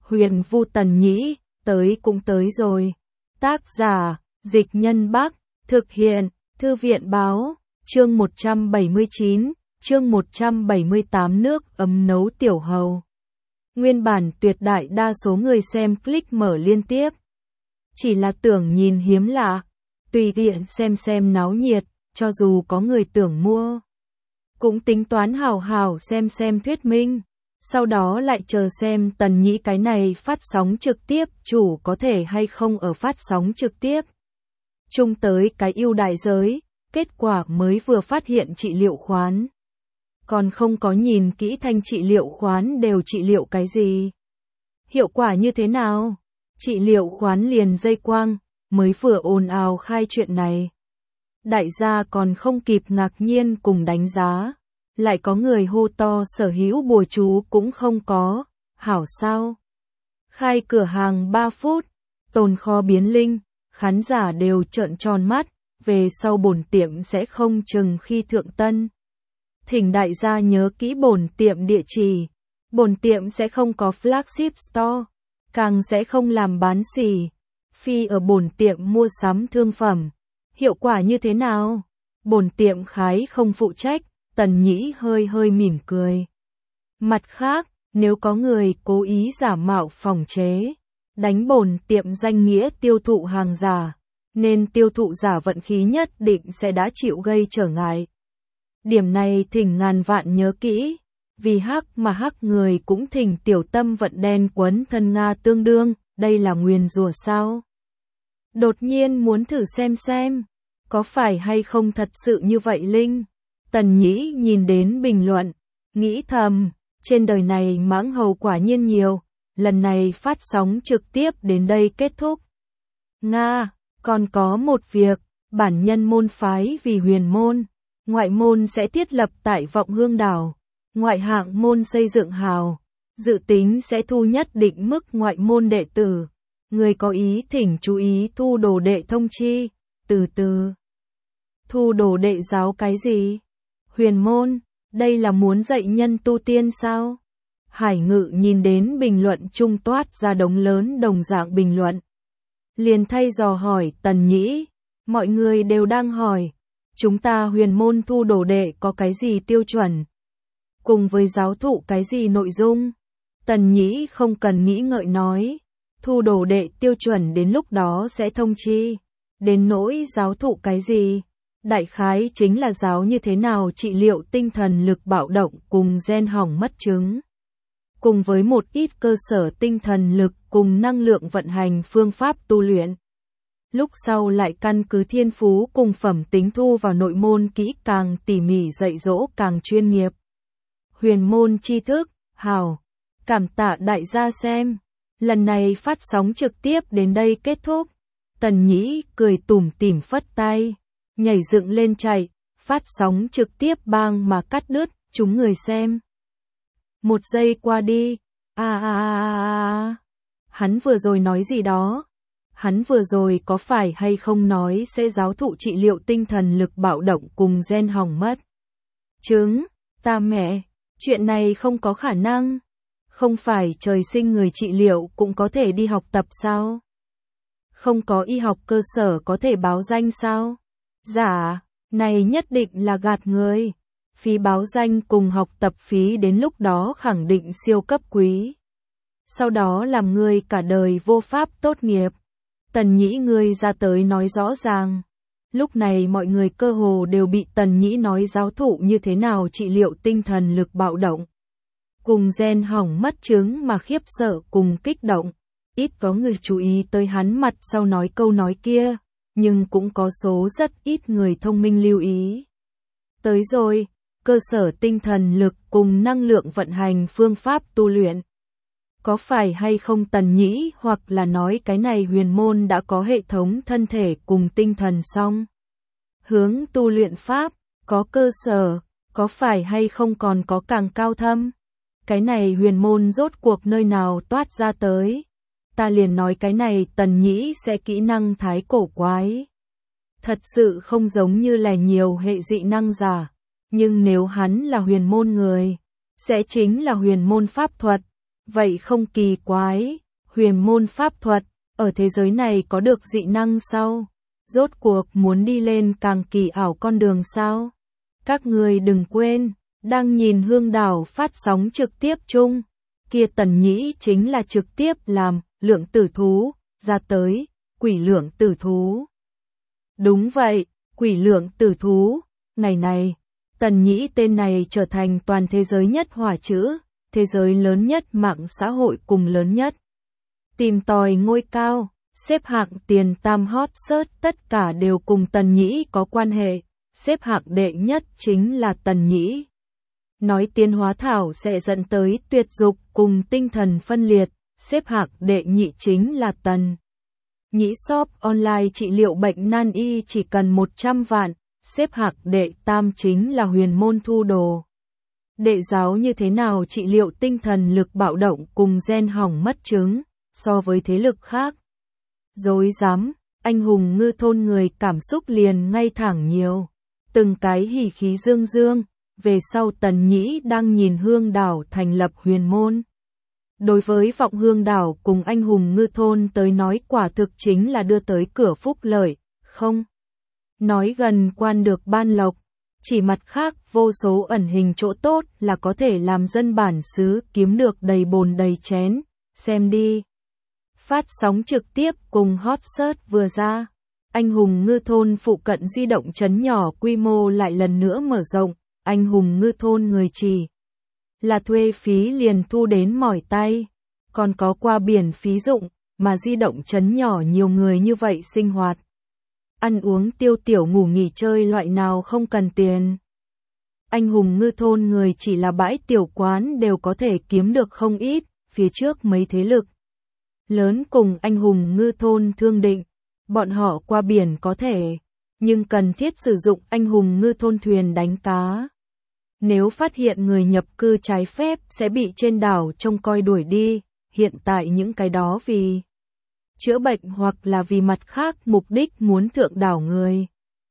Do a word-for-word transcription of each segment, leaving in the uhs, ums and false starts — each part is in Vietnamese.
Huyền Vu Tần Nhĩ, tới cũng tới rồi. Tác giả, Dịch Nhân Bắc, thực hiện, Thư viện Báo, chương một trăm bảy mươi chín, chương một trăm bảy mươi tám nước ấm nấu tiểu hầu. Nguyên bản tuyệt đại đa số người xem click mở liên tiếp. Chỉ là tưởng nhìn hiếm lạ, tùy tiện xem xem náo nhiệt, cho dù có người tưởng mua. Cũng tính toán hào hào xem xem thuyết minh. Sau đó lại chờ xem Tần Nhĩ cái này phát sóng trực tiếp chủ có thể hay không ở phát sóng trực tiếp. Chung tới cái ưu đại giới, kết quả mới vừa phát hiện trị liệu khoán. Còn không có nhìn kỹ thanh trị liệu khoán đều trị liệu cái gì. Hiệu quả như thế nào? Trị liệu khoán liền dây quang, mới vừa ồn ào khai chuyện này. Đại gia còn không kịp ngạc nhiên cùng đánh giá. Lại có người hô to sở hữu bùa chú cũng không có, hảo sao? Khai cửa hàng ba phút, tồn kho biến linh, khán giả đều trợn tròn mắt, về sau bổn tiệm sẽ không chừng khi thượng tân. Thỉnh đại gia nhớ kỹ bổn tiệm địa chỉ, bổn tiệm sẽ không có flagship store, càng sẽ không làm bán xỉ, phi ở bổn tiệm mua sắm thương phẩm. Hiệu quả như thế nào? Bổn tiệm khái không phụ trách. Tần Nhĩ hơi hơi mỉm cười. Mặt khác, nếu có người cố ý giả mạo phòng chế, đánh bổn tiệm danh nghĩa tiêu thụ hàng giả, nên tiêu thụ giả vận khí nhất định sẽ đã chịu gây trở ngại. Điểm này thỉnh ngàn vạn nhớ kỹ, vì hắc mà hắc người cũng thỉnh tiểu tâm vận đen quấn thân Nga tương đương, đây là nguyền rủa sao? Đột nhiên muốn thử xem xem, có phải hay không thật sự như vậy Linh? Tần Nhĩ nhìn đến bình luận, nghĩ thầm, trên đời này mãng hầu quả nhiên nhiều, lần này phát sóng trực tiếp đến đây kết thúc. Nga, còn có một việc, bản nhân môn phái vì huyền môn, ngoại môn sẽ thiết lập tại Vọng Hương Đảo, ngoại hạng môn xây dựng hào, dự tính sẽ thu nhất định mức ngoại môn đệ tử, người có ý thỉnh chú ý thu đồ đệ thông chi, từ từ. Thu đồ đệ giáo cái gì? Huyền môn, đây là muốn dạy nhân tu tiên sao? Hải Ngự nhìn đến bình luận trung toát ra đống lớn đồng dạng bình luận. Liền thay dò hỏi Tần Nhĩ, mọi người đều đang hỏi, chúng ta huyền môn thu đồ đệ có cái gì tiêu chuẩn? Cùng với giáo thụ cái gì nội dung? Tần Nhĩ không cần nghĩ ngợi nói, thu đồ đệ tiêu chuẩn đến lúc đó sẽ thông chi, đến nỗi giáo thụ cái gì? Đại khái chính là giáo như thế nào trị liệu tinh thần lực bạo động cùng gen hỏng mất chứng. Cùng với một ít cơ sở tinh thần lực cùng năng lượng vận hành phương pháp tu luyện. Lúc sau lại căn cứ thiên phú cùng phẩm tính thu vào nội môn kỹ càng tỉ mỉ dạy dỗ càng chuyên nghiệp. Huyền môn tri thức, hào, cảm tạ đại gia xem. Lần này phát sóng trực tiếp đến đây kết thúc. Tần Nhĩ cười tủm tỉm phất tay. Nhảy dựng lên chạy, phát sóng trực tiếp bang mà cắt đứt, chúng người xem. Một giây qua đi, a a a hắn vừa rồi nói gì đó? Hắn vừa rồi có phải hay không nói sẽ giáo thụ trị liệu tinh thần lực bạo động cùng gen hỏng mất? Chứng, ta mẹ, chuyện này không có khả năng. Không phải trời sinh người trị liệu cũng có thể đi học tập sao? Không có y học cơ sở có thể báo danh sao? Dạ, này nhất định là gạt người. Phí báo danh cùng học tập phí đến lúc đó khẳng định siêu cấp quý. Sau đó làm người cả đời vô pháp tốt nghiệp. Tần Nhĩ ngươi ra tới nói rõ ràng. Lúc này mọi người cơ hồ đều bị Tần Nhĩ nói giáo thụ như thế nào trị liệu tinh thần lực bạo động. Cùng gen hỏng mất chứng mà khiếp sợ cùng kích động. Ít có người chú ý tới hắn mặt sau nói câu nói kia. Nhưng cũng có số rất ít người thông minh lưu ý. Tới rồi, cơ sở tinh thần lực cùng năng lượng vận hành phương pháp tu luyện. Có phải hay không Tần Nhĩ hoặc là nói cái này huyền môn đã có hệ thống thân thể cùng tinh thần xong? Hướng tu luyện pháp, có cơ sở, có phải hay không còn có càng cao thâm? Cái này huyền môn rốt cuộc nơi nào toát ra tới? Ta liền nói cái này Tần Nhĩ sẽ kỹ năng thái cổ quái. Thật sự không giống như là nhiều hệ dị năng giả. Nhưng nếu hắn là huyền môn người, sẽ chính là huyền môn pháp thuật. Vậy không kỳ quái, huyền môn pháp thuật, ở thế giới này có được dị năng sao? Rốt cuộc muốn đi lên càng kỳ ảo con đường sao? Các người đừng quên, đang nhìn Hương Đảo phát sóng trực tiếp chung, kia Tần Nhĩ chính là trực tiếp làm lượng tử thú ra tới, quỷ lượng tử thú. Đúng vậy, quỷ lượng tử thú, ngày này, Tần Nhĩ tên này trở thành toàn thế giới nhất hỏa chữ, thế giới lớn nhất mạng xã hội cùng lớn nhất. Tìm tòi ngôi cao, xếp hạng tiền tam hot search tất cả đều cùng Tần Nhĩ có quan hệ, xếp hạng đệ nhất chính là Tần Nhĩ. Nói tiến hóa thảo sẽ dẫn tới tuyệt dục cùng tinh thần phân liệt, xếp hạng đệ nhị chính là Tần Nhĩ shop online trị liệu bệnh nan y chỉ cần một trăm vạn, xếp hạng đệ tam chính là huyền môn thu đồ. Đệ giáo như thế nào trị liệu tinh thần lực bạo động cùng gen hỏng mất chứng, so với thế lực khác. Dối dám, anh hùng ngư thôn người cảm xúc liền ngay thẳng nhiều. Từng cái hỉ khí dương dương, về sau Tần Nhĩ đang nhìn Hương Đảo thành lập huyền môn. Đối với vọng Hương Đảo cùng anh hùng ngư thôn tới nói quả thực chính là đưa tới cửa phúc lợi, không? Nói gần quan được ban lộc, chỉ mặt khác vô số ẩn hình chỗ tốt là có thể làm dân bản xứ kiếm được đầy bồn đầy chén, xem đi. Phát sóng trực tiếp cùng hot search vừa ra, anh hùng ngư thôn phụ cận di động trấn nhỏ quy mô lại lần nữa mở rộng, anh hùng ngư thôn người chỉ là thuê phí liền thu đến mỏi tay, còn có qua biển phí dụng, mà di động trấn nhỏ nhiều người như vậy sinh hoạt. Ăn uống tiêu tiểu ngủ nghỉ chơi loại nào không cần tiền. Anh hùng ngư thôn người chỉ là bãi tiểu quán đều có thể kiếm được không ít, phía trước mấy thế lực lớn cùng anh hùng ngư thôn thương định, bọn họ qua biển có thể, nhưng cần thiết sử dụng anh hùng ngư thôn thuyền đánh cá. Nếu phát hiện người nhập cư trái phép sẽ bị trên đảo trông coi đuổi đi, hiện tại những cái đó vì chữa bệnh hoặc là vì mặt khác mục đích muốn thượng đảo người.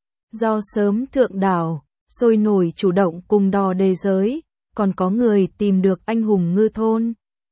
Do sớm thượng đảo, sôi nổi chủ động cùng đò đề giới, còn có người tìm được anh hùng ngư thôn.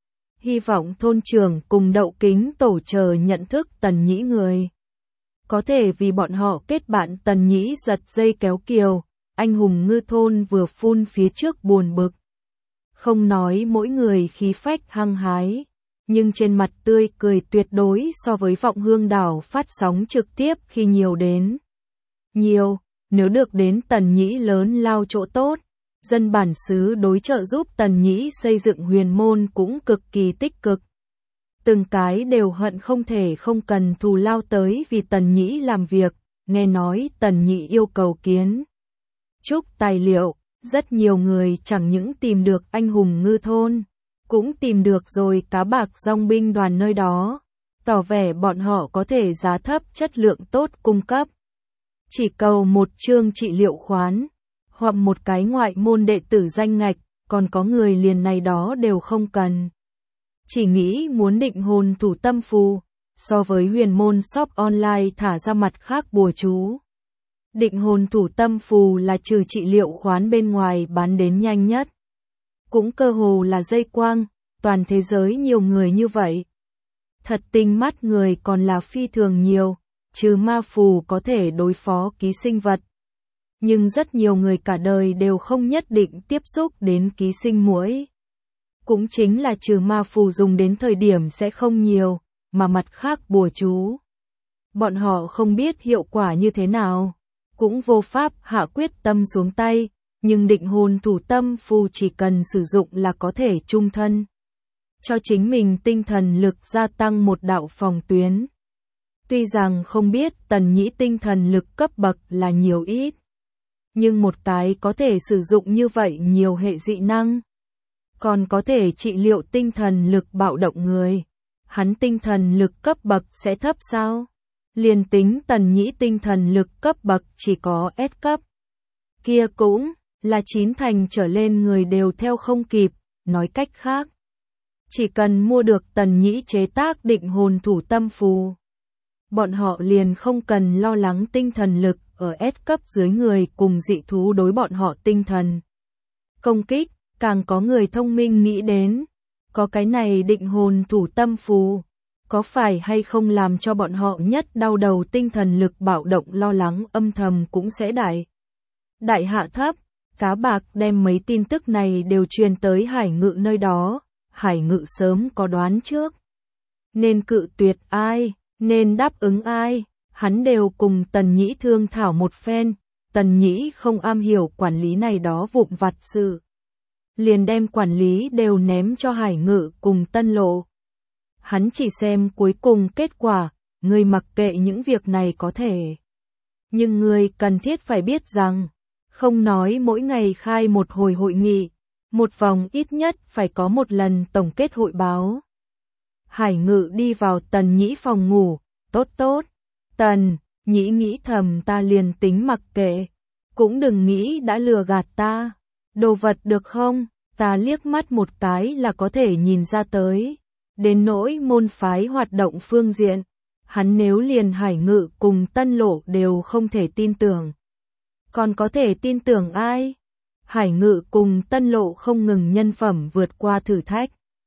Hy vọng thôn trưởng cùng đậu kính tổ chờ nhận thức Tần Nhĩ người. Có thể vì bọn họ kết bạn Tần Nhĩ giật dây kéo kiều, anh hùng ngư thôn vừa phun phía trước buồn bực. Không nói mỗi người khí phách hăng hái, nhưng trên mặt tươi cười tuyệt đối so với vọng Hương Đảo phát sóng trực tiếp khi nhiều đến. Nhiều, nếu được đến Tần Nhĩ lớn lao chỗ tốt, dân bản xứ đối trợ giúp Tần Nhĩ xây dựng huyền môn cũng cực kỳ tích cực. Từng cái đều hận không thể không cần thù lao tới vì Tần Nhĩ làm việc, nghe nói Tần Nhĩ yêu cầu kiến trúc tài liệu, rất nhiều người chẳng những tìm được anh hùng ngư thôn, cũng tìm được rồi cá bạc dòng binh đoàn nơi đó, tỏ vẻ bọn họ có thể giá thấp chất lượng tốt cung cấp. Chỉ cầu một chương trị liệu khoán, hoặc một cái ngoại môn đệ tử danh ngạch, còn có người liền này đó đều không cần. Chỉ nghĩ muốn định hồn thủ tâm phù, so với huyền môn shop online thả ra mặt khác bùa chú. Định hồn thủ tâm phù là trừ trị liệu khoán bên ngoài bán đến nhanh nhất. Cũng cơ hồ là dây quang, toàn thế giới nhiều người như vậy. Thật tinh mắt người còn là phi thường nhiều, trừ ma phù có thể đối phó ký sinh vật. Nhưng rất nhiều người cả đời đều không nhất định tiếp xúc đến ký sinh muỗi. Cũng chính là trừ ma phù dùng đến thời điểm sẽ không nhiều, mà mặt khác bùa chú. Bọn họ không biết hiệu quả như thế nào, cũng vô pháp hạ quyết tâm xuống tay, nhưng định hồn thủ tâm phù chỉ cần sử dụng là có thể trung thân. Cho chính mình tinh thần lực gia tăng một đạo phòng tuyến. Tuy rằng không biết Tần Nhĩ tinh thần lực cấp bậc là nhiều ít, nhưng một cái có thể sử dụng như vậy nhiều hệ dị năng, còn có thể trị liệu tinh thần lực bạo động người. Hắn tinh thần lực cấp bậc sẽ thấp sao? Liền tính Tần Nhĩ tinh thần lực cấp bậc chỉ có S cấp. Kia cũng là chín thành trở lên người đều theo không kịp, nói cách khác. Chỉ cần mua được Tần Nhĩ chế tác định hồn thủ tâm phù, bọn họ liền không cần lo lắng tinh thần lực ở S cấp dưới người cùng dị thú đối bọn họ tinh thần công kích. Càng có người thông minh nghĩ đến, có cái này định hồn thủ tâm phù, có phải hay không làm cho bọn họ nhất đau đầu, tinh thần lực bạo động, lo lắng âm thầm cũng sẽ đại. Đại hạ thấp, Cá Bạc đem mấy tin tức này đều truyền tới Hải Ngự nơi đó, Hải Ngự sớm có đoán trước. Nên cự tuyệt ai, nên đáp ứng ai, hắn đều cùng Tần Nhĩ thương thảo một phen, Tần Nhĩ không am hiểu quản lý này đó vụn vặt sự. Liền đem quản lý đều ném cho Hải Ngự cùng Tân Lộ. Hắn chỉ xem cuối cùng kết quả, ngươi mặc kệ những việc này có thể. Nhưng ngươi cần thiết phải biết rằng, không nói mỗi ngày khai một hồi hội nghị, một vòng ít nhất phải có một lần tổng kết hội báo. Hải Ngự đi vào Tần Nhĩ phòng ngủ, tốt tốt, Tần Nhĩ nghĩ thầm ta liền tính mặc kệ, cũng đừng nghĩ đã lừa gạt ta, đồ vật được không, ta liếc mắt một cái là có thể nhìn ra tới, đến nỗi môn phái hoạt động phương diện, hắn nếu liền Hải Ngự cùng Tân Lộ đều không thể tin tưởng. Còn có thể tin tưởng ai? Hải Ngự cùng Tân Lộ không ngừng nhân phẩm vượt qua thử thách.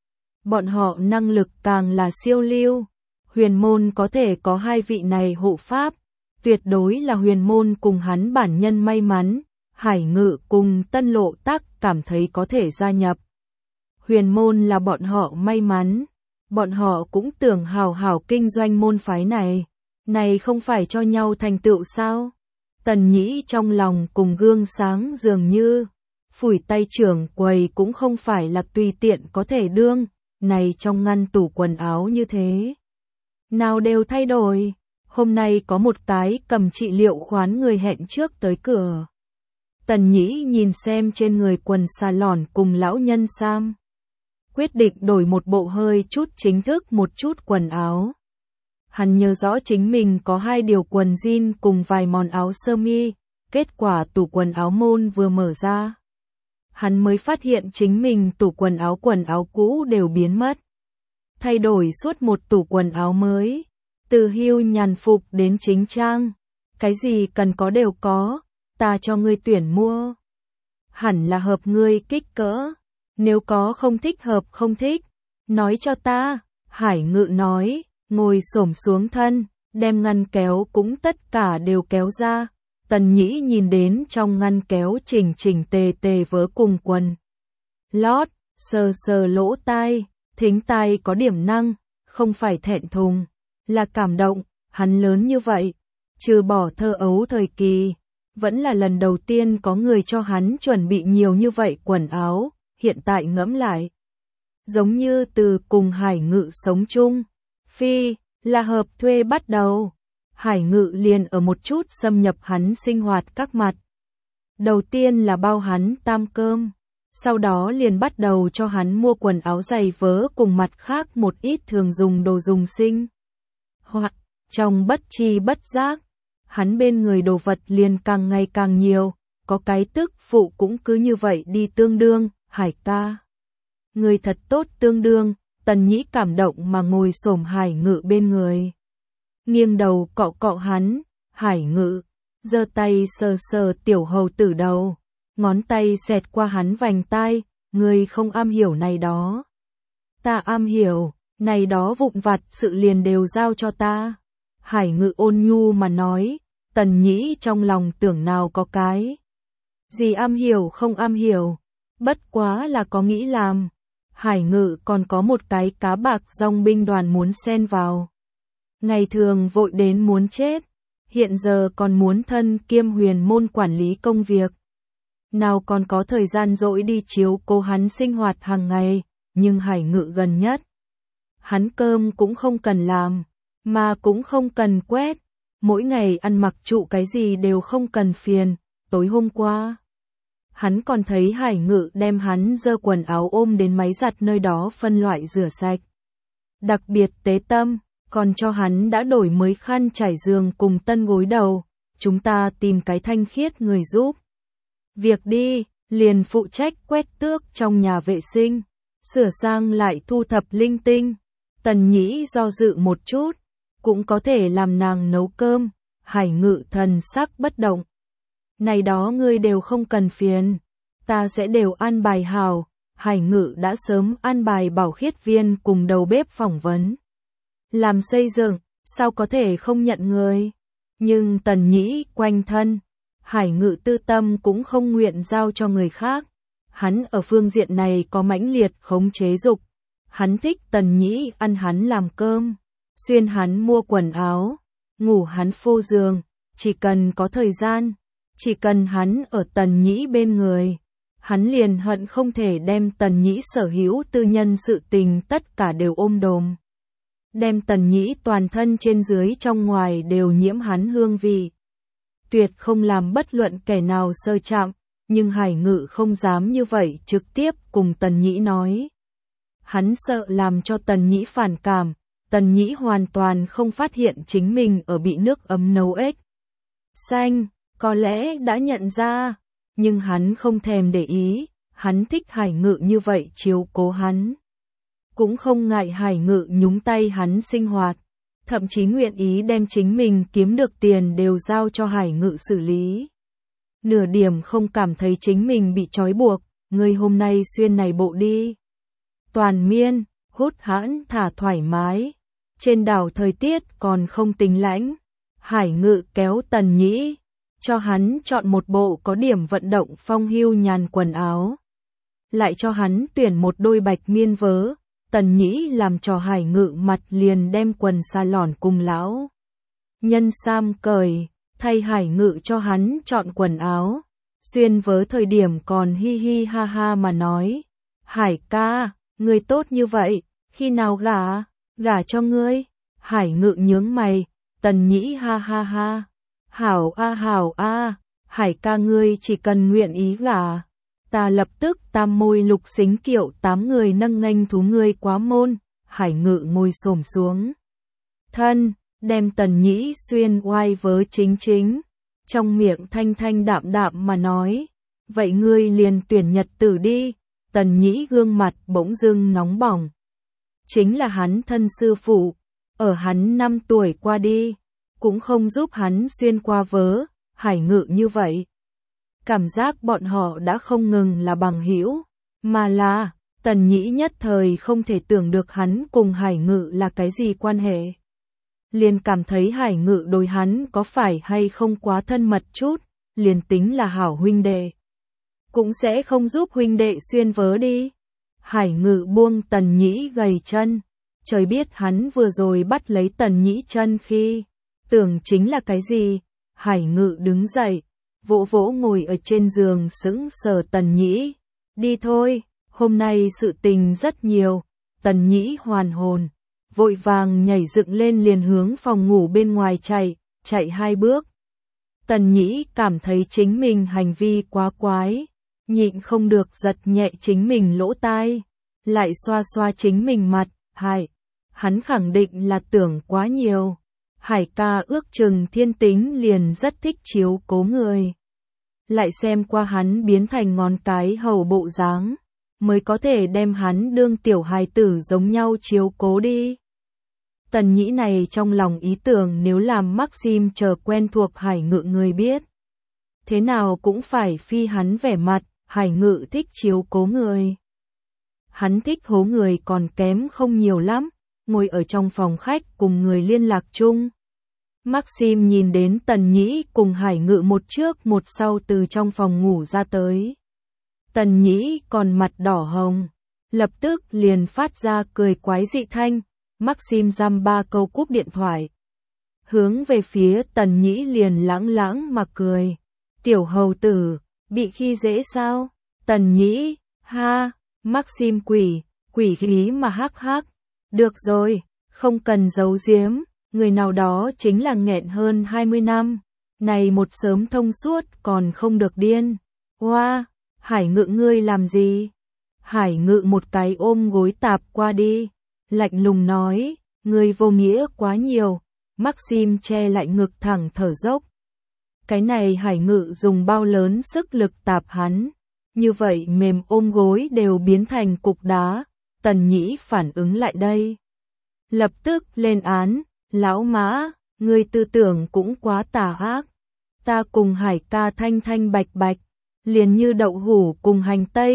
Bọn họ năng lực càng là siêu lưu. Huyền môn có thể có hai vị này hộ pháp. Tuyệt đối là huyền môn cùng hắn bản nhân may mắn. Hải Ngự cùng Tân Lộ tác cảm thấy có thể gia nhập. Huyền môn là bọn họ may mắn. Bọn họ cũng tưởng hào hào kinh doanh môn phái này. Này không phải cho nhau thành tựu sao? Tần Nhĩ trong lòng cùng gương sáng dường như, phủi tay trưởng quầy cũng không phải là tùy tiện có thể đương, này trong ngăn tủ quần áo như thế. Nào đều thay đổi, hôm nay có một cái cầm trị liệu khoán người hẹn trước tới cửa. Tần Nhĩ nhìn xem trên người quần xà lòn cùng lão nhân Sam. Quyết định đổi một bộ hơi chút chính thức một chút quần áo. Hắn nhớ rõ chính mình có hai điều quần jean cùng vài món áo sơ mi, kết quả tủ quần áo môn vừa mở ra. Hắn mới phát hiện chính mình tủ quần áo quần áo cũ đều biến mất. Thay đổi suốt một tủ quần áo mới, từ hưu nhàn phục đến chính trang. Cái gì cần có đều có, ta cho ngươi tuyển mua. Hẳn là hợp ngươi kích cỡ, nếu có không thích hợp không thích, nói cho ta, Hải Ngự nói. Ngồi xổm xuống thân, đem ngăn kéo cũng tất cả đều kéo ra. Tần Nhĩ nhìn đến trong ngăn kéo chỉnh chỉnh tề tề vớ cùng quần lót, sờ sờ lỗ tai, thính tai có điểm năng, không phải thẹn thùng, là cảm động, hắn lớn như vậy, trừ bỏ thơ ấu thời kỳ, vẫn là lần đầu tiên có người cho hắn chuẩn bị nhiều như vậy quần áo, hiện tại ngẫm lại. Giống như từ cùng Hải Ngự sống chung. Phi, là hợp thuê bắt đầu. Hải Ngự liền ở một chút xâm nhập hắn sinh hoạt các mặt. Đầu tiên là bao hắn tam cơm, sau đó liền bắt đầu cho hắn mua quần áo giày vớ cùng mặt khác một ít thường dùng đồ dùng sinh. Hoặc, trong bất chi bất giác, hắn bên người đồ vật liền càng ngày càng nhiều, có cái tức phụ cũng cứ như vậy đi tương đương, Hải ca. Người thật tốt tương đương. Tần Nhĩ cảm động mà ngồi xổm Hải Ngự bên người. Nghiêng đầu cọ cọ hắn, Hải Ngự, giơ tay sờ sờ tiểu hầu tử đầu, ngón tay xẹt qua hắn vành tai, ngươi không am hiểu này đó. Ta am hiểu, này đó vụn vặt sự liền đều giao cho ta. Hải Ngự ôn nhu mà nói, Tần Nhĩ trong lòng tưởng nào có cái. Gì am hiểu không am hiểu, bất quá là có nghĩ làm. Hải Ngự còn có một cái Cá Bạc dòng binh đoàn muốn xen vào. Ngày thường vội đến muốn chết, hiện giờ còn muốn thân kiêm huyền môn quản lý công việc. Nào còn có thời gian rỗi đi chiếu cố hắn sinh hoạt hàng ngày, nhưng Hải Ngự gần nhất. Hắn cơm cũng không cần làm, mà cũng không cần quét, mỗi ngày ăn mặc trụ cái gì đều không cần phiền, tối hôm qua. Hắn còn thấy Hải Ngự đem hắn dơ quần áo ôm đến máy giặt nơi đó phân loại rửa sạch. Đặc biệt tế tâm, còn cho hắn đã đổi mới khăn trải giường cùng tân gối đầu, chúng ta tìm cái thanh khiết người giúp. Việc đi, liền phụ trách quét tước trong nhà vệ sinh, sửa sang lại thu thập linh tinh. Tần Nhĩ do dự một chút, cũng có thể làm nàng nấu cơm, Hải Ngự thần sắc bất động. Này đó ngươi đều không cần phiền, ta sẽ đều an bài hảo, Hải Ngự đã sớm an bài Bảo Khiết Viên cùng đầu bếp phỏng vấn. Làm xây dựng, sao có thể không nhận người? Nhưng Tần Nhĩ quanh thân, Hải Ngự tư tâm cũng không nguyện giao cho người khác. Hắn ở phương diện này có mãnh liệt khống chế dục. Hắn thích Tần Nhĩ ăn hắn làm cơm, xuyên hắn mua quần áo, ngủ hắn phô giường, chỉ cần có thời gian, chỉ cần hắn ở Tần Nhĩ bên người, hắn liền hận không thể đem Tần Nhĩ sở hữu tư nhân sự tình tất cả đều ôm đồm. Đem Tần Nhĩ toàn thân trên dưới trong ngoài đều nhiễm hắn hương vị. Tuyệt không làm bất luận kẻ nào sơ chạm, nhưng Hải Ngự không dám như vậy trực tiếp cùng Tần Nhĩ nói. Hắn sợ làm cho Tần Nhĩ phản cảm, Tần Nhĩ hoàn toàn không phát hiện chính mình ở bị nước ấm nấu ếch xanh, có lẽ đã nhận ra, nhưng hắn không thèm để ý, hắn thích Hải Ngự như vậy chiếu cố hắn. Cũng không ngại Hải Ngự nhúng tay hắn sinh hoạt, thậm chí nguyện ý đem chính mình kiếm được tiền đều giao cho Hải Ngự xử lý. Nửa điểm không cảm thấy chính mình bị trói buộc, ngươi hôm nay xuyên này bộ đi. Toàn miên, hút hãn thả thoải mái. Trên đảo thời tiết còn không tính lạnh. Hải Ngự kéo Tần Nhĩ, cho hắn chọn một bộ có điểm vận động phong hưu nhàn quần áo. Lại cho hắn tuyển một đôi bạch miên vớ. Tần Nhĩ làm cho Hải Ngự mặt liền đem quần sa lòn cùng lão nhân sam cởi, thay Hải Ngự cho hắn chọn quần áo. Xuyên vớ thời điểm còn hi hi ha ha mà nói. Hải ca, ngươi tốt như vậy, khi nào gả, gả cho ngươi? Hải Ngự nhướng mày, Tần Nhĩ ha ha ha. Hảo a hảo a, Hải ca ngươi chỉ cần nguyện ý gả. Ta lập tức tam môi lục xính kiệu tám người nâng nghênh thú ngươi quá môn. Hải Ngự ngồi xổm xuống thân, đem Tần Nhĩ xuyên oai vớ chính chính, trong miệng thanh thanh đạm đạm mà nói, vậy ngươi liền tuyển nhật tử đi. Tần Nhĩ gương mặt bỗng dưng nóng bỏng. Chính là hắn thân sư phụ, ở hắn năm tuổi qua đi, cũng không giúp hắn xuyên qua vớ. Hải Ngự như vậy, cảm giác bọn họ đã không ngừng là bằng hữu, mà là, Tần Nhĩ nhất thời không thể tưởng được hắn cùng Hải Ngự là cái gì quan hệ. Liền cảm thấy Hải Ngự đối hắn có phải hay không quá thân mật chút, liền tính là hảo huynh đệ, cũng sẽ không giúp huynh đệ xuyên vớ đi. Hải Ngự buông Tần Nhĩ gầy chân, trời biết hắn vừa rồi bắt lấy Tần Nhĩ chân khi, tưởng chính là cái gì. Hải Ngự đứng dậy, vỗ vỗ ngồi ở trên giường sững sờ Tần Nhĩ. Đi thôi, hôm nay sự tình rất nhiều. Tần Nhĩ hoàn hồn, vội vàng nhảy dựng lên liền hướng phòng ngủ bên ngoài chạy, chạy hai bước. Tần Nhĩ cảm thấy chính mình hành vi quá quái, nhịn không được giật nhẹ chính mình lỗ tai, lại xoa xoa chính mình mặt. Hải, hắn khẳng định là tưởng quá nhiều. Hải ca ước chừng thiên tính liền rất thích chiếu cố người. Lại xem qua hắn biến thành ngón cái hầu bộ dáng, mới có thể đem hắn đương tiểu hài tử giống nhau chiếu cố đi. Tần Nhĩ này trong lòng ý tưởng nếu làm Maxim chờ quen thuộc Hải Ngự người biết, thế nào cũng phải phi hắn vẻ mặt. Hải Ngự thích chiếu cố người. Hắn thích hố người còn kém không nhiều lắm, ngồi ở trong phòng khách cùng người liên lạc chung. Maxim nhìn đến Tần Nhĩ cùng Hải Ngự một trước một sau từ trong phòng ngủ ra tới. Tần Nhĩ còn mặt đỏ hồng, lập tức liền phát ra cười quái dị thanh. Maxim giam ba câu cúp điện thoại, hướng về phía Tần Nhĩ liền lãng lãng mà cười. Tiểu hầu tử, bị khi dễ sao? Tần Nhĩ, ha, Maxim quỷ, quỷ khí mà hắc hắc. Được rồi, không cần giấu giếm, người nào đó chính là nghẹn hơn hai mươi năm. Này một sớm thông suốt còn không được điên. Hoa, wow, Hải Ngự ngươi làm gì? Hải Ngự một cái ôm gối tạp qua đi, lạnh lùng nói, ngươi vô nghĩa quá nhiều. Maxim che lại ngực thẳng thở dốc. Cái này Hải Ngự dùng bao lớn sức lực tạp hắn, như vậy mềm ôm gối đều biến thành cục đá. Tần Nhĩ phản ứng lại đây, lập tức lên án, lão mã, ngươi tư tưởng cũng quá tà ác. Ta cùng Hải ca thanh thanh bạch bạch, liền như đậu hủ cùng hành tây,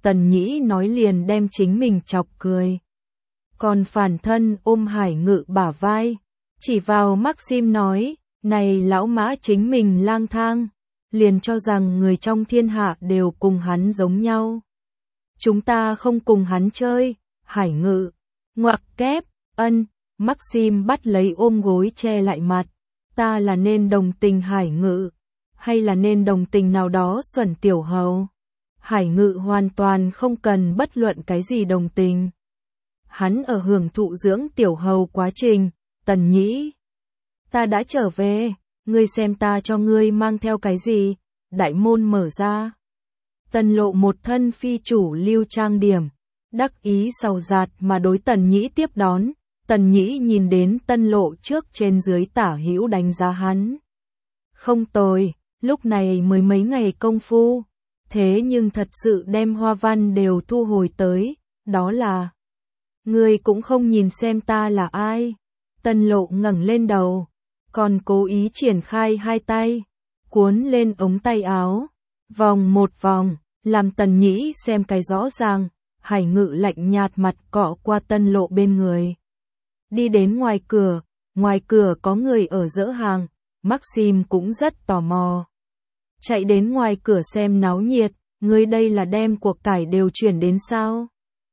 Tần Nhĩ nói liền đem chính mình chọc cười. Còn phản thân ôm Hải Ngự bả vai, chỉ vào Maxim nói, này lão mã chính mình lang thang, liền cho rằng người trong thiên hạ đều cùng hắn giống nhau. Chúng ta không cùng hắn chơi. Hải Ngự ngoặc kép, ân, Maxim bắt lấy ôm gối che lại mặt. Ta là nên đồng tình Hải Ngự, hay là nên đồng tình nào đó xuẩn tiểu hầu? Hải Ngự hoàn toàn không cần bất luận cái gì đồng tình. Hắn ở hưởng thụ dưỡng tiểu hầu quá trình. Tần Nhĩ, ta đã trở về, ngươi xem ta cho ngươi mang theo cái gì? Đại môn mở ra. Tần Lộ một thân phi chủ lưu trang điểm, đắc ý sầu dạt mà đối Tần Nhĩ tiếp đón. Tần Nhĩ nhìn đến Tân Lộ trước trên dưới tả hữu đánh giá hắn. Không tồi, lúc này mới mấy ngày công phu, thế nhưng thật sự đem hoa văn đều thu hồi tới, đó là... Ngươi cũng không nhìn xem ta là ai. Tân Lộ ngẩng lên đầu, còn cố ý triển khai hai tay, cuốn lên ống tay áo, vòng một vòng, làm Tần Nhĩ xem cái rõ ràng. Hải Ngự lạnh nhạt mặt cọ qua Tân Lộ bên người. Đi đến ngoài cửa, ngoài cửa có người ở dỡ hàng, Maxim cũng rất tò mò. Chạy đến ngoài cửa xem náo nhiệt, ngươi đây là đem cuộc cải đều chuyển đến sao?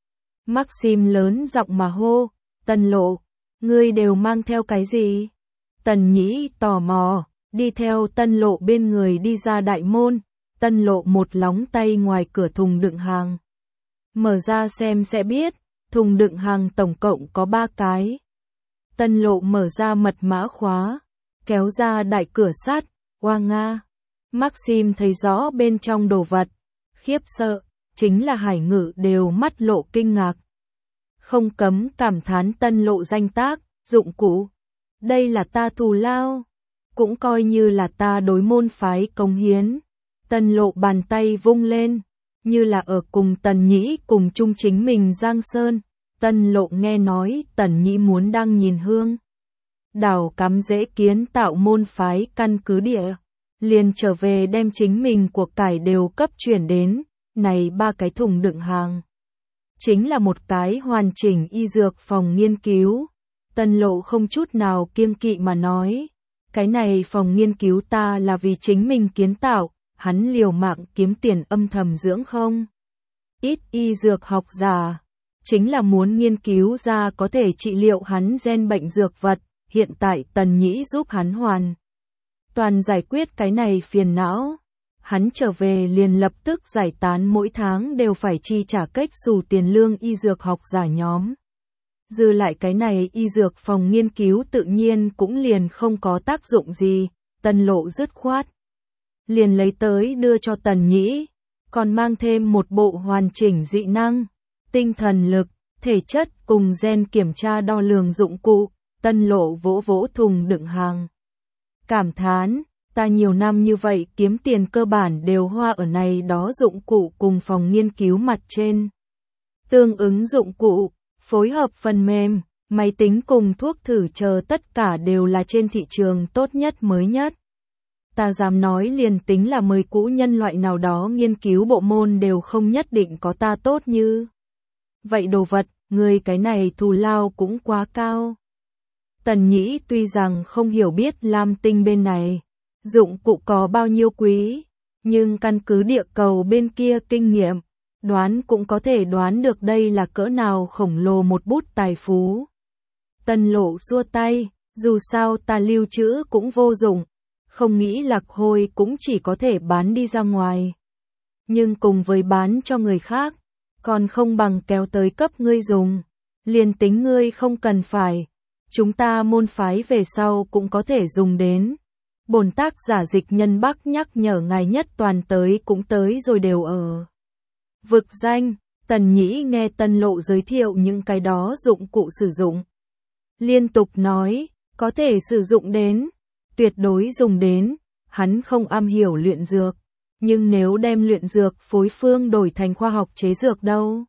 Maxim lớn giọng mà hô, Tân Lộ, ngươi đều mang theo cái gì? Tần Nhĩ tò mò, đi theo Tân Lộ bên người đi ra đại môn. Tân Lộ một lóng tay ngoài cửa thùng đựng hàng. Mở ra xem sẽ biết, thùng đựng hàng tổng cộng có ba cái. Tân Lộ mở ra mật mã khóa, kéo ra đại cửa sắt, oa nga. Maxim thấy rõ bên trong đồ vật, khiếp sợ, chính là Hải Ngự đều mắt lộ kinh ngạc. Không cấm cảm thán Tân Lộ danh tác, dụng cụ. Đây là ta thù lao, cũng coi như là ta đối môn phái cống hiến. Tân Lộ bàn tay vung lên, như là ở cùng Tần Nhĩ cùng chung chính mình Giang Sơn. Tân Lộ nghe nói Tần Nhĩ muốn đang nhìn hương đào cắm rễ kiến tạo môn phái căn cứ địa, liền trở về đem chính mình cuộc cải đều cấp chuyển đến. Này ba cái thùng đựng hàng, chính là một cái hoàn chỉnh y dược phòng nghiên cứu. Tân Lộ không chút nào kiêng kỵ mà nói, cái này phòng nghiên cứu ta là vì chính mình kiến tạo. Hắn liều mạng kiếm tiền âm thầm dưỡng không ít y dược học giả, chính là muốn nghiên cứu ra có thể trị liệu hắn gen bệnh dược vật. Hiện tại Tần Nhĩ giúp hắn hoàn toàn giải quyết cái này phiền não. Hắn trở về liền lập tức giải tán mỗi tháng đều phải chi trả cách xù tiền lương y dược học giả nhóm. Dư lại cái này y dược phòng nghiên cứu tự nhiên cũng liền không có tác dụng gì. Tân Lộ dứt khoát liền lấy tới đưa cho Tần Nhĩ, còn mang thêm một bộ hoàn chỉnh dị năng, tinh thần lực, thể chất cùng gen kiểm tra đo lường dụng cụ. Tân Lộ vỗ vỗ thùng đựng hàng, cảm thán, ta nhiều năm như vậy kiếm tiền cơ bản đều hoa ở này đó dụng cụ cùng phòng nghiên cứu mặt trên. Tương ứng dụng cụ, phối hợp phần mềm, máy tính cùng thuốc thử chờ tất cả đều là trên thị trường tốt nhất mới nhất. Ta dám nói liền tính là mời cũ nhân loại nào đó nghiên cứu bộ môn đều không nhất định có ta tốt như vậy đồ vật. Người cái này thù lao cũng quá cao. Tần Nhĩ tuy rằng không hiểu biết Lam Tinh bên này dụng cụ có bao nhiêu quý, nhưng căn cứ địa cầu bên kia kinh nghiệm, đoán cũng có thể đoán được đây là cỡ nào khổng lồ một bút tài phú. Tân Lộ xua tay, dù sao ta lưu trữ cũng vô dụng, không nghĩ lạc hôi cũng chỉ có thể bán đi ra ngoài. Nhưng cùng với bán cho người khác, còn không bằng kéo tới cấp ngươi dùng. Liền tính ngươi không cần phải, chúng ta môn phái về sau cũng có thể dùng đến. Bổn tác giả Dịch Nhân Bắc nhắc nhở ngài nhất toàn tới cũng tới rồi đều ở vực danh. Tần Nhĩ nghe Tân Lộ giới thiệu những cái đó dụng cụ sử dụng, liên tục nói, có thể sử dụng đến, tuyệt đối dùng đến. Hắn không am hiểu luyện dược, nhưng nếu đem luyện dược phối phương đổi thành khoa học chế dược đâu?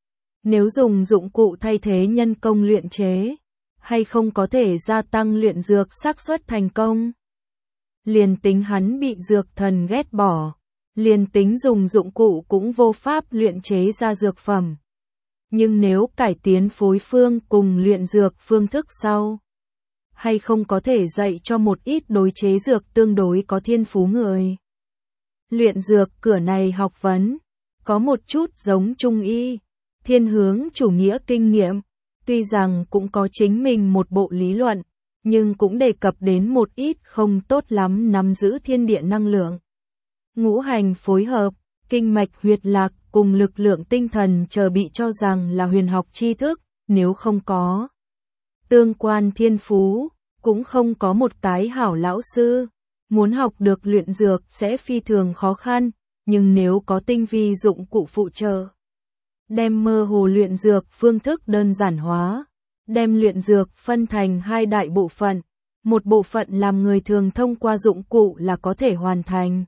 Nếu dùng dụng cụ thay thế nhân công luyện chế, hay không có thể gia tăng luyện dược xác suất thành công? Liền tính hắn bị dược thần ghét bỏ, liền tính dùng dụng cụ cũng vô pháp luyện chế ra dược phẩm. Nhưng nếu cải tiến phối phương cùng luyện dược phương thức sau, hay không có thể dạy cho một ít đối chế dược tương đối có thiên phú người. Luyện dược cửa này học vấn, có một chút giống trung y, thiên hướng chủ nghĩa kinh nghiệm, tuy rằng cũng có chính mình một bộ lý luận, nhưng cũng đề cập đến một ít không tốt lắm nắm giữ thiên địa năng lượng. Ngũ hành phối hợp, kinh mạch huyệt lạc cùng lực lượng tinh thần chờ bị cho rằng là huyền học tri thức, nếu không có tương quan thiên phú, cũng không có một cái hảo lão sư. Muốn học được luyện dược sẽ phi thường khó khăn, nhưng nếu có tinh vi dụng cụ phụ trợ, đem mơ hồ luyện dược phương thức đơn giản hóa, đem luyện dược phân thành hai đại bộ phận, một bộ phận làm người thường thông qua dụng cụ là có thể hoàn thành.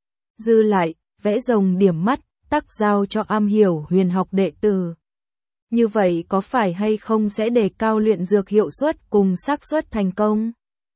Dư lại, vẽ rồng điểm mắt, tắc giao cho am hiểu huyền học đệ tử. Như vậy có phải hay không sẽ đề cao luyện dược hiệu suất cùng xác suất thành công?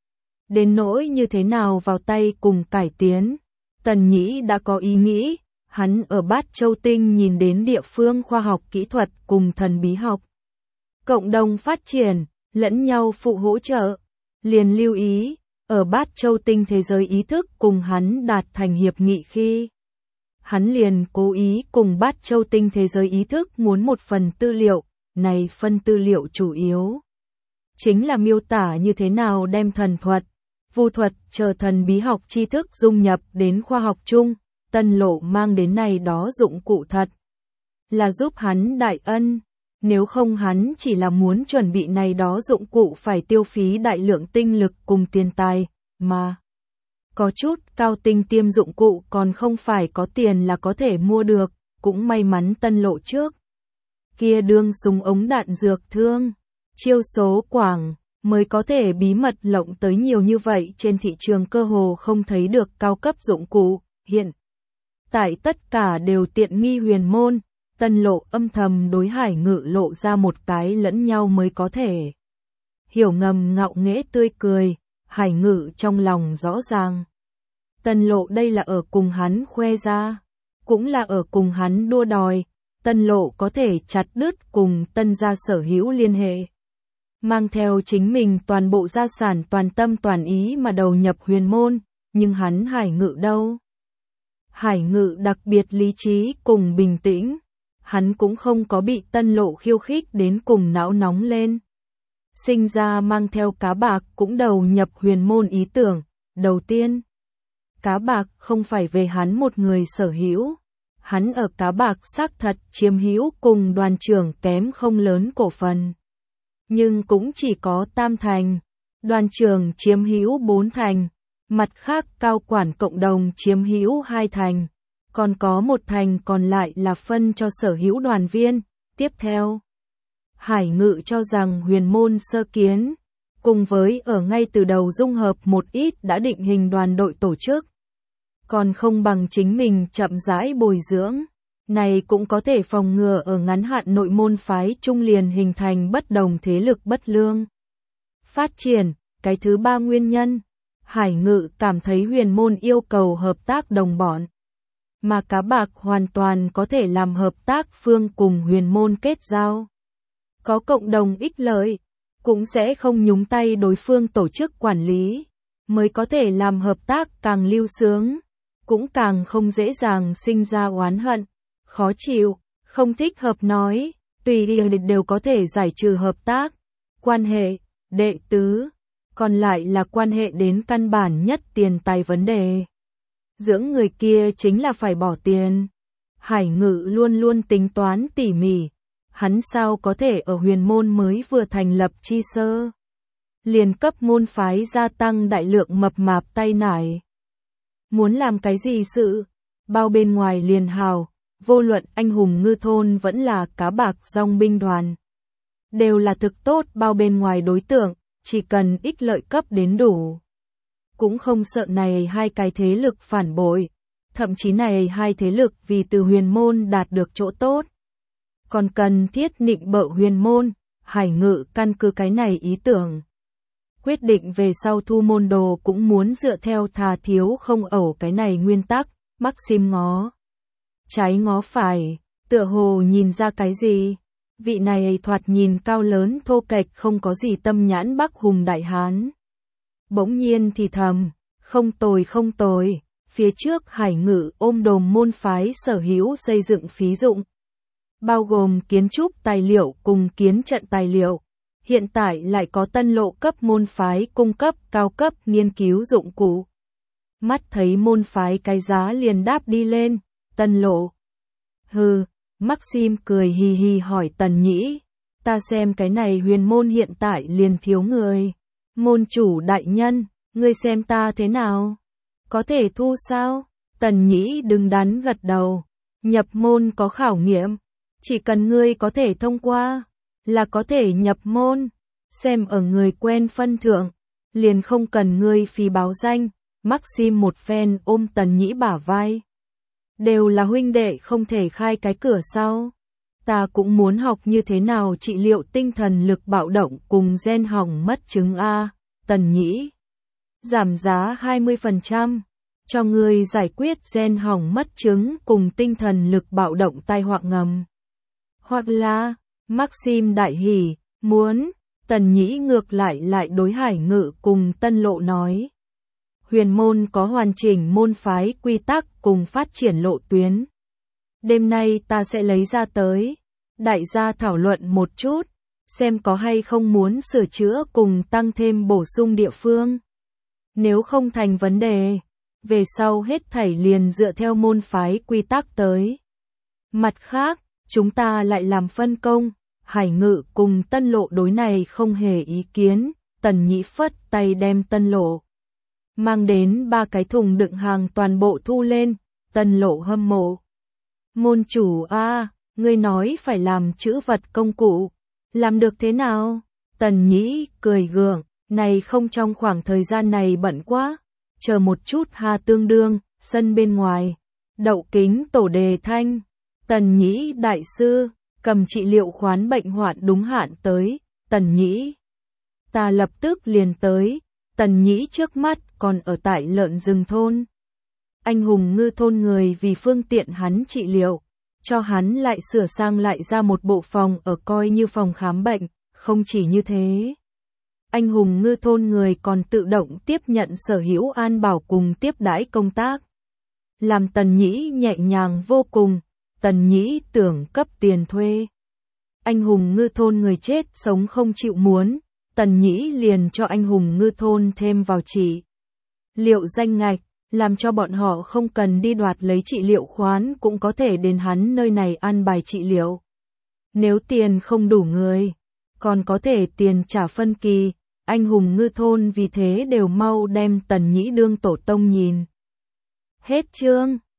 Đến nỗi như thế nào vào tay cùng cải tiến, Tần Nhĩ đã có ý nghĩ, hắn ở Bát Châu Tinh nhìn đến địa phương khoa học kỹ thuật cùng thần bí học. Cộng đồng phát triển, lẫn nhau phụ hỗ trợ, liền lưu ý, ở Bát Châu Tinh thế giới ý thức cùng hắn đạt thành hiệp nghị khi. Hắn liền cố ý cùng Bát Châu Tinh thế giới ý thức muốn một phần tư liệu, này phân tư liệu chủ yếu. Chính là miêu tả như thế nào đem thần thuật, vu thuật chờ thần bí học tri thức dung nhập đến khoa học chung, Tân Lộ mang đến này đó dụng cụ thật. Là giúp hắn đại ân, nếu không hắn chỉ là muốn chuẩn bị này đó dụng cụ phải tiêu phí đại lượng tinh lực cùng tiền tài, mà có chút cao tinh tiêm dụng cụ còn không phải có tiền là có thể mua được, cũng may mắn Tân Lộ trước. Kia đương súng ống đạn dược thương, chiêu số quảng, mới có thể bí mật lộng tới nhiều như vậy trên thị trường cơ hồ không thấy được cao cấp dụng cụ, hiện tại tất cả đều tiện nghi huyền môn, Tân Lộ âm thầm đối Hải Ngự lộ ra một cái lẫn nhau mới có thể. Hiểu ngầm ngạo nghễ tươi cười, Hải Ngự trong lòng rõ ràng. Tân Lộ đây là ở cùng hắn khoe ra, cũng là ở cùng hắn đua đòi, Tân Lộ có thể chặt đứt cùng Tân gia sở hữu liên hệ. Mang theo chính mình toàn bộ gia sản toàn tâm toàn ý mà đầu nhập huyền môn, nhưng hắn Hải Ngự đâu? Hải Ngự đặc biệt lý trí cùng bình tĩnh, hắn cũng không có bị Tân Lộ khiêu khích đến cùng não nóng lên. Sinh ra mang theo cá bạc cũng đầu nhập huyền môn ý tưởng, đầu tiên. Cá bạc không phải về hắn một người sở hữu, hắn ở cá bạc xác thật chiếm hữu cùng đoàn trưởng kém không lớn cổ phần. Nhưng cũng chỉ có tam thành, đoàn trưởng chiếm hữu bốn thành, mặt khác cao quản cộng đồng chiếm hữu hai thành, còn có một thành còn lại là phân cho sở hữu đoàn viên. Tiếp theo, Hải Ngự cho rằng huyền môn sơ kiến, cùng với ở ngay từ đầu dung hợp một ít đã định hình đoàn đội tổ chức, còn không bằng chính mình chậm rãi bồi dưỡng. Này cũng có thể phòng ngừa ở ngắn hạn nội môn phái trung liền hình thành bất đồng thế lực bất lương. Phát triển, cái thứ ba nguyên nhân, Hải Ngự cảm thấy huyền môn yêu cầu hợp tác đồng bọn, mà cá bạc hoàn toàn có thể làm hợp tác phương cùng huyền môn kết giao. Có cộng đồng ích lợi, cũng sẽ không nhúng tay đối phương tổ chức quản lý, mới có thể làm hợp tác càng lưu sướng, cũng càng không dễ dàng sinh ra oán hận. Khó chịu, không thích hợp nói, tùy điều đều có thể giải trừ hợp tác, quan hệ, đệ tứ, còn lại là quan hệ đến căn bản nhất tiền tài vấn đề. Dưỡng người kia chính là phải bỏ tiền. Hải Ngự luôn luôn tính toán tỉ mỉ, hắn sao có thể ở huyền môn mới vừa thành lập chi sơ. Liền cấp môn phái gia tăng đại lượng mập mạp tay nải. Muốn làm cái gì sự, bao bên ngoài liền hào. Vô luận anh hùng ngư thôn vẫn là cá bạc dòng binh đoàn. Đều là thực tốt bao bên ngoài đối tượng, chỉ cần ích lợi cấp đến đủ. Cũng không sợ này hai cái thế lực phản bội, thậm chí này hai thế lực vì từ huyền môn đạt được chỗ tốt. Còn cần thiết nịnh bợ huyền môn, Hải Ngự căn cứ cái này ý tưởng. Quyết định về sau thu môn đồ cũng muốn dựa theo thà thiếu không ẩu cái này nguyên tắc, Maxim ngó trái ngó phải, tựa hồ nhìn ra cái gì. Vị này thoạt nhìn cao lớn thô kệch không có gì tâm nhãn Bắc hùng đại hán. Bỗng nhiên thì thầm, không tồi không tồi, phía trước Hải Ngự ôm đồm môn phái sở hữu xây dựng phí dụng, bao gồm kiến trúc tài liệu cùng kiến trận tài liệu. Hiện tại lại có Tân Lộ cấp môn phái cung cấp cao cấp nghiên cứu dụng cụ. Mắt thấy môn phái cái giá liền đáp đi lên, Tân Lộ. Hừ, Maxim cười hì hì hỏi Tần Nhĩ, ta xem cái này huyền môn hiện tại liền thiếu người. Môn chủ đại nhân, ngươi xem ta thế nào? Có thể thu sao? Tần Nhĩ đứng đắn gật đầu, nhập môn có khảo nghiệm, chỉ cần ngươi có thể thông qua, là có thể nhập môn, xem ở người quen phân thượng, liền không cần ngươi phí báo danh. Maxim một phen ôm Tần Nhĩ bả vai. Đều là huynh đệ không thể khai cái cửa sau. Ta cũng muốn học như thế nào trị liệu tinh thần lực bạo động cùng gen hỏng mất chứng A. Tần Nhĩ. Giảm giá hai mươi phần trăm. Cho ngươi giải quyết gen hỏng mất chứng cùng tinh thần lực bạo động tai họa ngầm. Hoặc là, Maxim đại hỉ, muốn, Tần Nhĩ ngược lại lại đối Hải Ngự cùng Tân Lộ nói. Huyền môn có hoàn chỉnh môn phái quy tắc cùng phát triển lộ tuyến. Đêm nay ta sẽ lấy ra tới, đại gia thảo luận một chút, xem có hay không muốn sửa chữa cùng tăng thêm bổ sung địa phương. Nếu không thành vấn đề, về sau hết thảy liền dựa theo môn phái quy tắc tới. Mặt khác, chúng ta lại làm phân công, Hải Ngự cùng Tân Lộ đối này không hề ý kiến. Tần Nhĩ phất tay đem Tân Lộ mang đến ba cái thùng đựng hàng toàn bộ thu lên. Tân Lộ hâm mộ. Môn chủ a, ngươi nói phải làm chữ vật công cụ, làm được thế nào? Tần Nhĩ cười gượng, này không trong khoảng thời gian này bận quá, chờ một chút ha. Tương đương, sân bên ngoài, đậu kính tổ đề thanh. Tần Nhĩ đại sư, cầm trị liệu khoán bệnh hoạn đúng hạn tới. Tần Nhĩ, ta lập tức liền tới. Tần Nhĩ trước mắt còn ở tại lợn rừng thôn. Anh hùng ngư thôn người vì phương tiện hắn trị liệu, cho hắn lại sửa sang lại ra một bộ phòng ở coi như phòng khám bệnh. Không chỉ như thế, anh hùng ngư thôn người còn tự động tiếp nhận sở hữu an bảo cùng tiếp đãi công tác. Làm Tần Nhĩ nhẹ nhàng vô cùng. Tần Nhĩ tưởng cấp tiền thuê anh hùng ngư thôn người chết sống không chịu muốn, Tần Nhĩ liền cho anh hùng ngư thôn thêm vào trị liệu danh ngạch, làm cho bọn họ không cần đi đoạt lấy trị liệu khoán cũng có thể đến hắn nơi này an bài trị liệu. Nếu tiền không đủ người, còn có thể tiền trả phân kỳ. Anh hùng ngư thôn vì thế đều mau đem Tần Nhĩ đương tổ tông nhìn. Hết chương.